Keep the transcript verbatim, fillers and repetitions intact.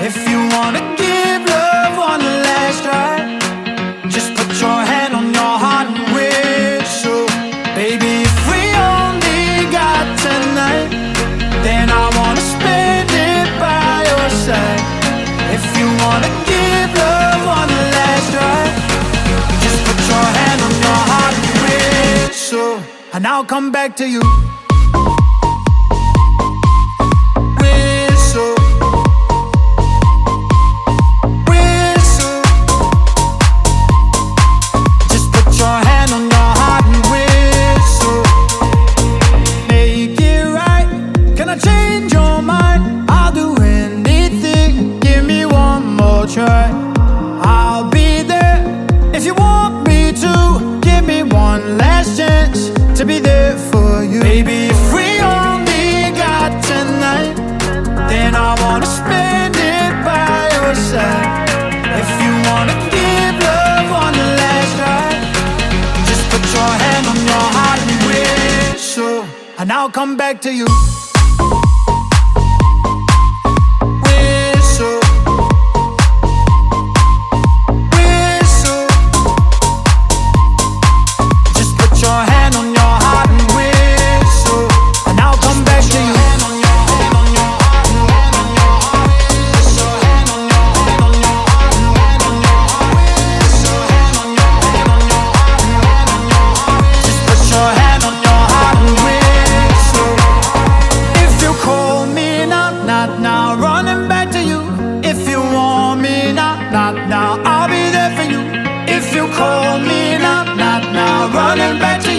If you wanna give love one last try, just put your hand on your heart and whistle. Baby, if we only got tonight, then I wanna spend it by your side. If you wanna give love one last try, just put your hand on your heart and whistle, and I'll come back to you. Try. I'll be there if you want me to. Give me one last chance to be there for you. Baby, if we only got tonight, then I wanna spend it by your side. If you wanna give love one last try, just put your hand on your heart and whistle, and I'll come back to you. Not now, I'll be there for you. If you call me, not, not now, running back to